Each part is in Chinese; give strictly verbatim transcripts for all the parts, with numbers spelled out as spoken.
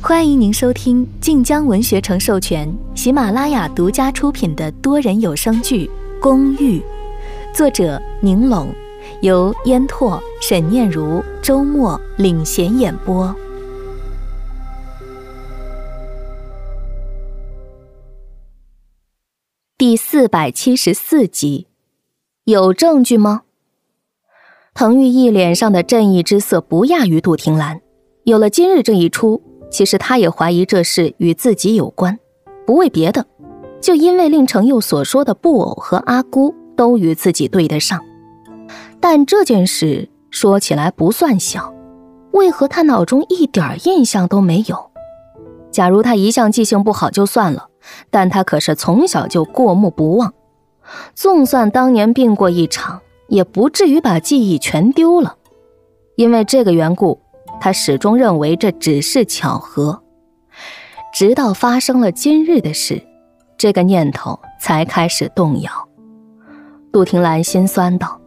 欢迎您收听晋江文学城授权、喜马拉雅独家出品的多人有声剧《公寓》，作者宁拢，由烟拓、沈念如、周末领衔演播。第四百七十四集，有证据吗？滕玉义脸上的正义之色不亚于杜婷兰，有了今日这一出，其实他也怀疑这事与自己有关，不为别的，就因为令程佑所说的布偶和阿姑都与自己对得上。但这件事说起来不算小，为何他脑中一点印象都没有？假如他一向记性不好就算了，但他可是从小就过目不忘，纵算当年病过一场，也不至于把记忆全丢了。因为这个缘故，他始终认为这只是巧合，直到发生了今日的事，这个念头才开始动摇。杜婷兰心酸道：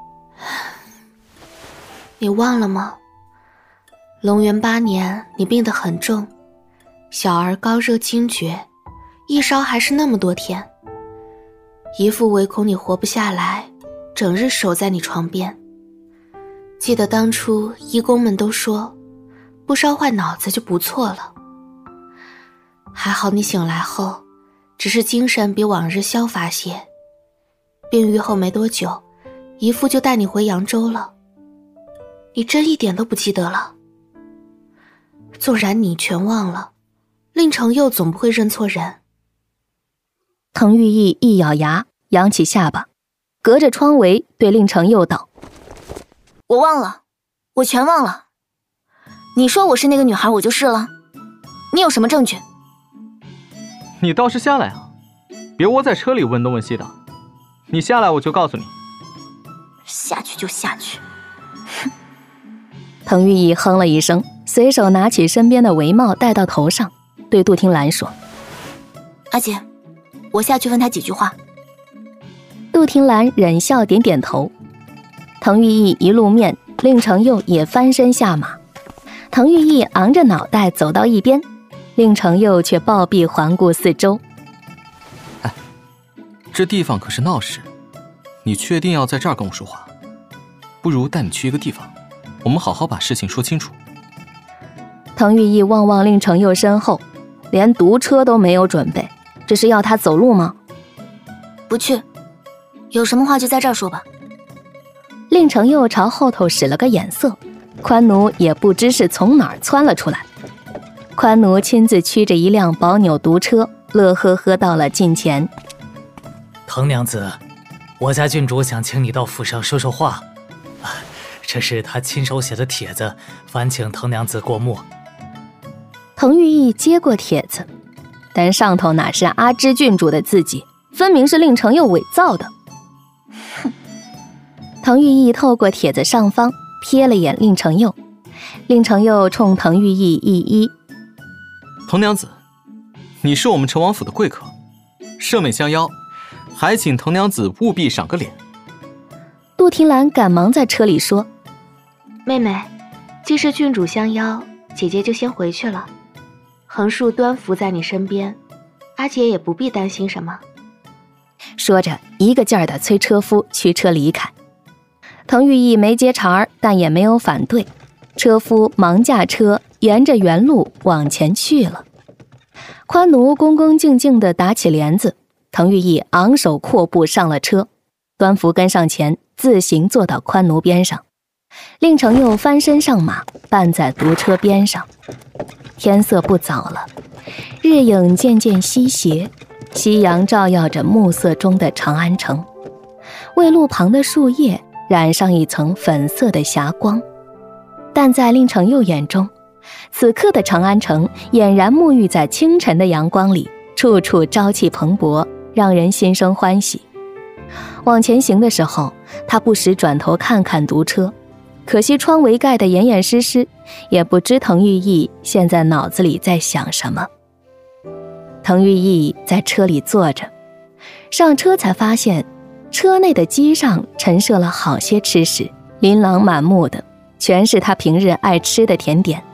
你忘了吗？龙元八年你病得很重，小儿高热惊厥，一烧还是那么多天，姨父唯恐你活不下来，整日守在你床边。记得当初医工们都说不烧坏脑子就不错了，还好你醒来后只是精神比往日消乏些，病愈后没多久，姨父就带你回扬州了。你真一点都不记得了？纵然你全忘了，令程佑总不会认错人。 滕玉义一咬牙，扬起下巴，隔着窗围对令程佑道： 我忘了，我全忘了。你说我是那个女孩，我就是了。你有什么证据？ 你倒是下来啊，别窝在车里问东问西的。你下来我就告诉你。 下去就下去。 哼。滕玉义哼了一声，随手拿起身边的围帽戴到头上，对杜婷兰说： 阿姐，我下去问他几句话。 杜婷兰忍笑点点头。滕玉义一路面，令程佑也翻身下马。滕玉义昂着脑袋走到一边，令程佑却抱臂环顾四周。 哎，这地方可是闹市，你确定要在这儿跟我说话？不如带你去一个地方，我们好好把事情说清楚。 滕玉义望望令程佑身后，连毒车都没有准备，这是要他走路吗？ 不去，有什么话就在这儿说吧。 令程佑朝后头使了个眼色，宽奴也不知是从哪儿窜了出来。宽奴亲自驱着一辆宝纽毒车，乐呵呵到了近前。 滕娘子，我家郡主想请你到府上说说话，这是他亲手写的帖子，烦请滕娘子过目。 滕玉义接过帖子，但上头哪是阿芝郡主的字迹，分明是令程佑伪造的。哼！滕玉义透过帖子上方瞥了眼令程佑，令程佑冲滕玉义一揖： 滕娘子，你是我们陈王府的贵客，赦免相邀，还请滕娘子务必赏个脸。 杜婷兰赶忙在车里说： 妹妹，既是郡主相邀，姐姐就先回去了。横竖端伏在你身边，阿姐也不必担心什么。 说着一个劲儿地催车夫驱车离开。滕玉义没接茬儿，但也没有反对，车夫忙驾车沿着原路往前去了。宽奴恭恭敬敬地打起帘子，滕玉义昂首阔步上了车，端福跟上前，自行坐到宽奴边上。令程佑翻身上马，伴在毒车边上。天色不早了，日影渐渐西斜，夕阳照耀着暮色中的长安城，为路旁的树叶染上一层粉色的霞光。但在令程佑眼中，此刻的长安城俨然沐浴在清晨的阳光里，处处朝气蓬勃，让人心生欢喜。往前行的时候，他不时转头看看毒车，可惜窗围盖得严严实实，也不知滕玉义现在脑子里在想什么。滕玉义在车里坐着，上车才发现车内的机上陈设了好些吃食，琳琅满目的，全是他平日爱吃的甜点。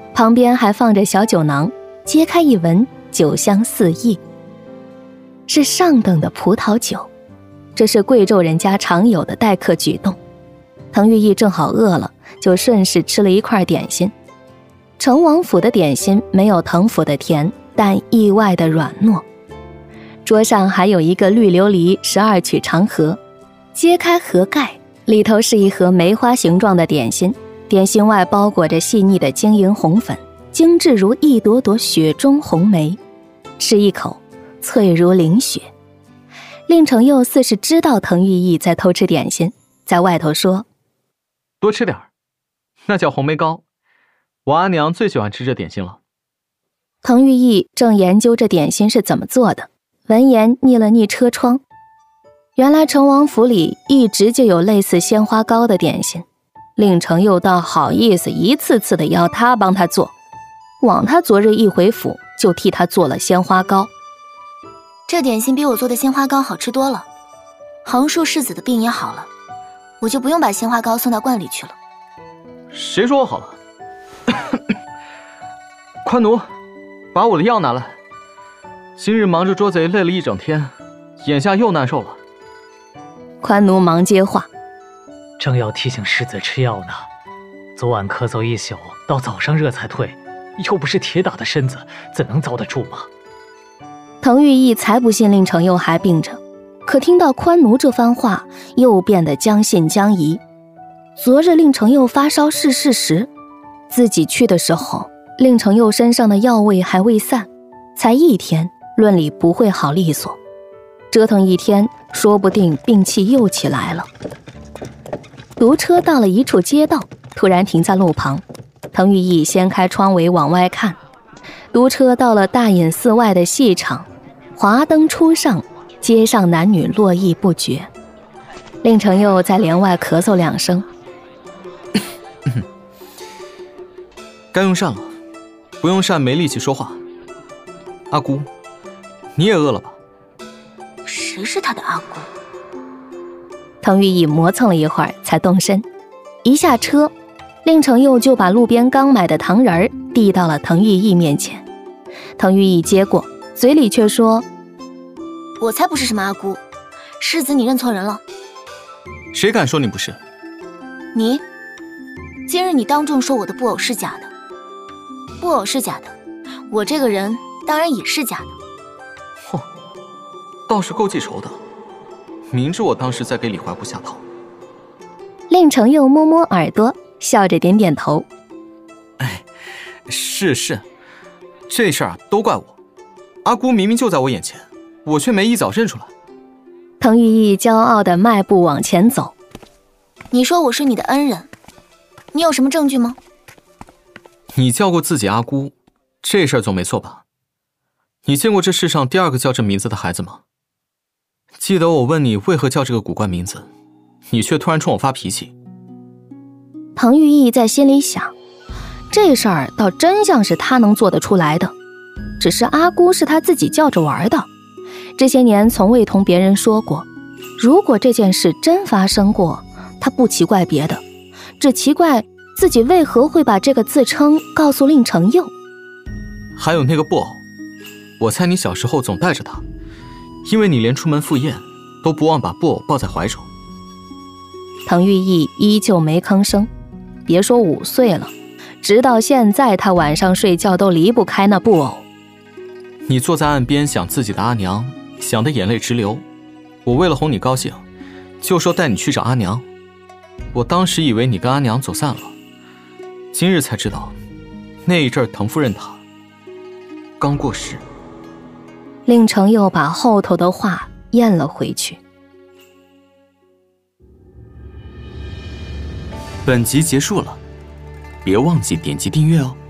旁边还放着小酒囊，揭开一闻，酒香四溢，是上等的葡萄酒，这是贵胄人家常有的待客举动。滕玉义正好饿了，就顺势吃了一块点心。成王府的点心没有滕府的甜，但意外的软糯。桌上还有一个绿琉璃十二曲长盒，揭开盒盖，里头是一盒梅花形状的点心，点心外包裹着细腻的晶莹红粉，精致如一朵朵雪中红梅。吃一口，脆如凌雪。令程又似是知道滕玉义在偷吃点心，在外头说： 多吃点儿，那叫红梅糕，我阿娘最喜欢吃这点心了。 滕玉义正研究这点心是怎么做的，闻言睨了睨车窗，原来成王府里一直就有类似鲜花糕的点心，令程又倒好意思一次次的要他帮他做，枉他昨日一回府就替他做了鲜花糕。 这点心比我做的鲜花糕好吃多了，横竖世子的病也好了，我就不用把鲜花糕送到观里去了。 谁说我好了？宽奴，把我的药拿来。今日忙着捉贼累了一整天，眼下又难受了。 宽奴忙接话： 正要提醒世子吃药呢，昨晚咳嗽一宿，到早上热才退，又不是铁打的身子，怎能遭得住吗？ 滕玉义才不信令程又还病着，可听到宽奴这番话，又变得将信将疑。昨日令程又发烧是事实，自己去的时候，令程又身上的药味还未散，才一天，论理不会好利索。折腾一天，说不定病气又起来了。毒车到了一处街道，突然停在路旁。滕玉义掀开窗围往外看，毒车到了大隐寺外的戏场，华灯初上，街上男女络绎不绝。令程又在帘外咳嗽两声， 该用膳了，不用膳没力气说话。阿姑，你也饿了吧？ 谁是他的阿姑？ 滕玉义磨蹭了一会儿才动身，一下车，令程又就把路边刚买的糖人儿递到了滕玉义面前。滕玉义接过，嘴里却说： 我才不是什么阿姑，世子你认错人了。 谁敢说你不是？ 你，今日你当众说我的布偶是假的，布偶是假的，我这个人当然也是假的。 嚯，倒是够记仇的，明知我当时在给李怀古下套。 令程又摸摸耳朵，笑着点点头。 哎，是是，这事儿啊都怪我，阿姑明明就在我眼前，我却没一早认出来。 滕玉义骄傲地迈步往前走。 你说我是你的恩人，你有什么证据吗？ 你叫过自己阿姑，这事儿总没错吧？你见过这世上第二个叫这名字的孩子吗？记得我问你为何叫这个古怪名字，你却突然冲我发脾气。 滕玉义在心里想，这事儿倒真像是他能做得出来的，只是阿姑是他自己叫着玩的，这些年从未同别人说过。如果这件事真发生过，他不奇怪别的，只奇怪自己为何会把这个自称告诉令程佑。 还有那个布偶，我猜你小时候总带着它，因为你连出门赴宴都不忘把布偶抱在怀中。 滕玉义依旧没吭声，别说五岁了，直到现在他晚上睡觉都离不开那布偶。 你坐在岸边想自己的阿娘，想得眼泪直流，我为了哄你高兴，就说带你去找阿娘。我当时以为你跟阿娘走散了，今日才知道，那一阵滕夫人她刚过世。 令程又把后头的话咽了回去。 本集结束了，别忘记点击订阅哦。